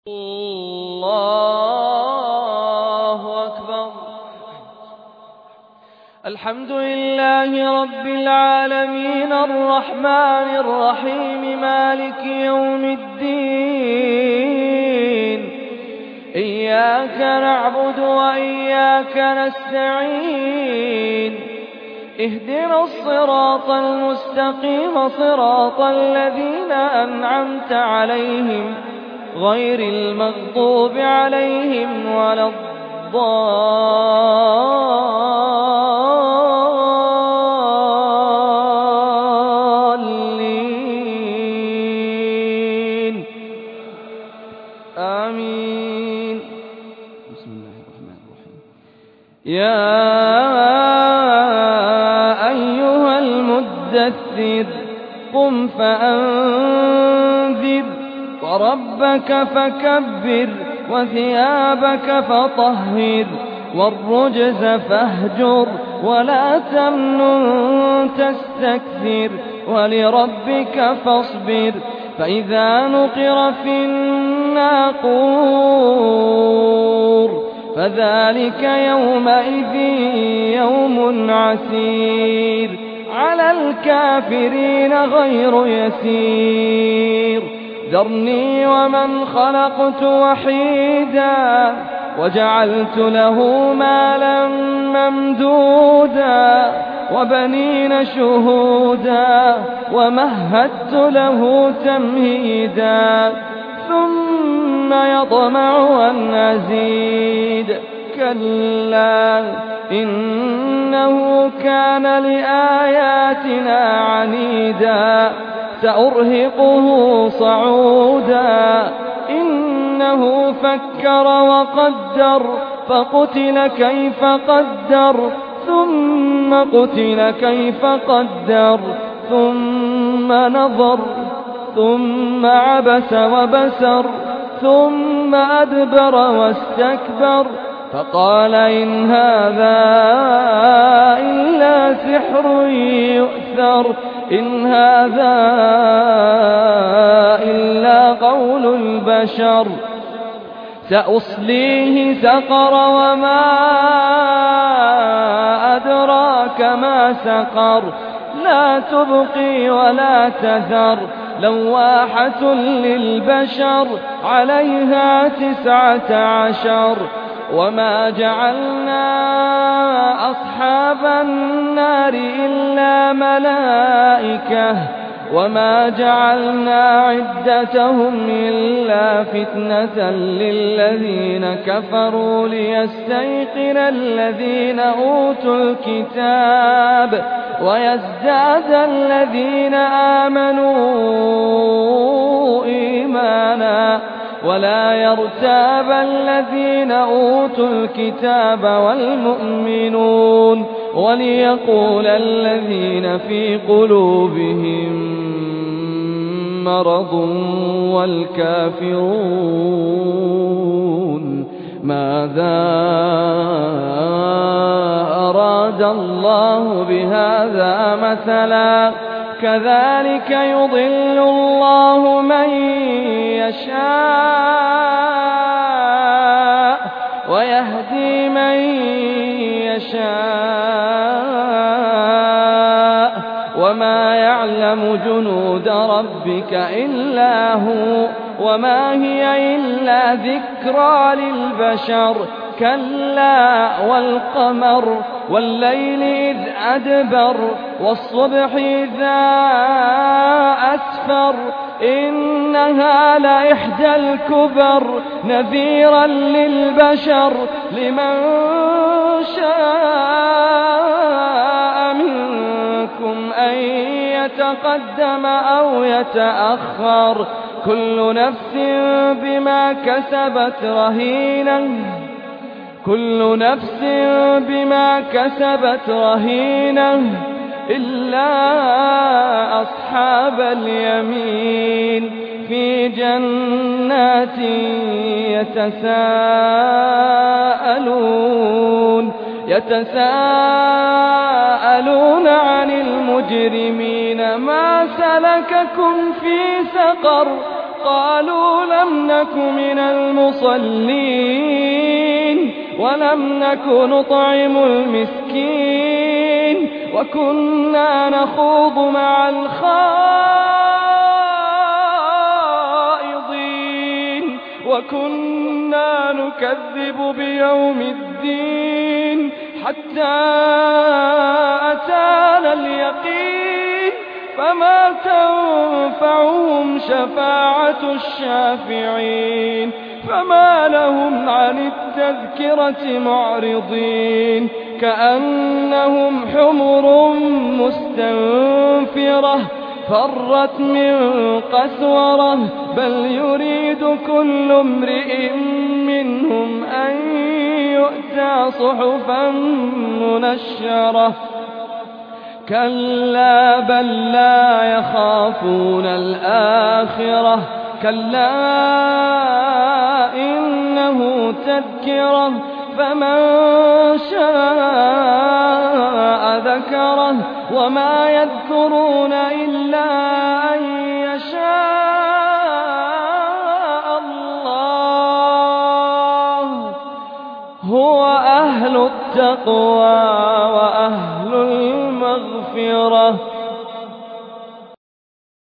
الله أكبر. الحمد لله رب العالمين الرحمن الرحيم مالك يوم الدين. إياك نعبد وإياك نستعين. اهدنا الصراط المستقيم صراط الذين أنعمت عليهم غير المغضوب عليهم ولا الضالين. آمين. بسم الله الرحمن الرحيم. يا أيها المدثر قم فأنذر وربك فكبر وثيابك فطهر والرجز فاهجر ولا تمنن تستكثر ولربك فاصبر. فإذا نقر في الناقور فذلك يومئذ يوم عسير على الكافرين غير يسير. ذرني ومن خلقت وحيدا وجعلت له مالا ممدودا وبنين شهودا ومهدت له تمهيدا ثم يطمع أن أزيد. كلا إنه كان لآياتنا عنيدا سأرهقه صعودا. إنه فكر وقدر فقتل كيف قدر ثم قتل كيف قدر ثم نظر ثم عبس وبسر ثم أدبر واستكبر فقال إن هذا إلا سحر يؤثر إن هذا إلا قول البشر. سأصليه سقر وما أدراك ما سقر لا تبقي ولا تذر لواحة للبشر عليها 19. وما جعلنا أصحاب النار إلا ملائكة وما جعلنا عدتهم إلا فتنة للذين كفروا ليستيقن الذين أوتوا الكتاب ويزداد الذين آمنوا إيمانا ولا يرتاب الذين أوتوا الكتاب والمؤمنون وليقول الذين في قلوبهم مرض والكافرون ماذا أراد الله بهذا مثلا كذلك يضل الله من يشاء ويهدي من يشاء وما يعلم جنود ربك إلا هو وما هي إلا ذكرى للبشر. كلا والقمر والليل إذ أدبر والصبح إذا أسفر إنها لإحدى الكبر نذيرا للبشر لمن شاء منكم أن يتقدم أو يتأخر. كل نفس بما كسبت رهينة كل نفس بما كسبت رهينة إلا أصحاب اليمين في جنات يتساءلون عن المجرمين ما سلككم في سقر قالوا لم نك من المصلين ولم نك نطعم المسكين وكنا نخوض مع الخائضين وكنا نكذب بيوم الدين حتى أتانا اليقين فما تنفعهم شفاعة الشافعين فما لهم عن التذكرة معرضين كأنهم حمر مستنفرة فرت من قسورة بل يريد كل امرئ منهم أن يؤتى صحفا منشرة كلا بل لا يخافون الآخرة كلا إنه تذكرة فمن شاء ذكره وما يذكرون إلا أن يشاء الله هو أهل التقوى وأهل المغفرة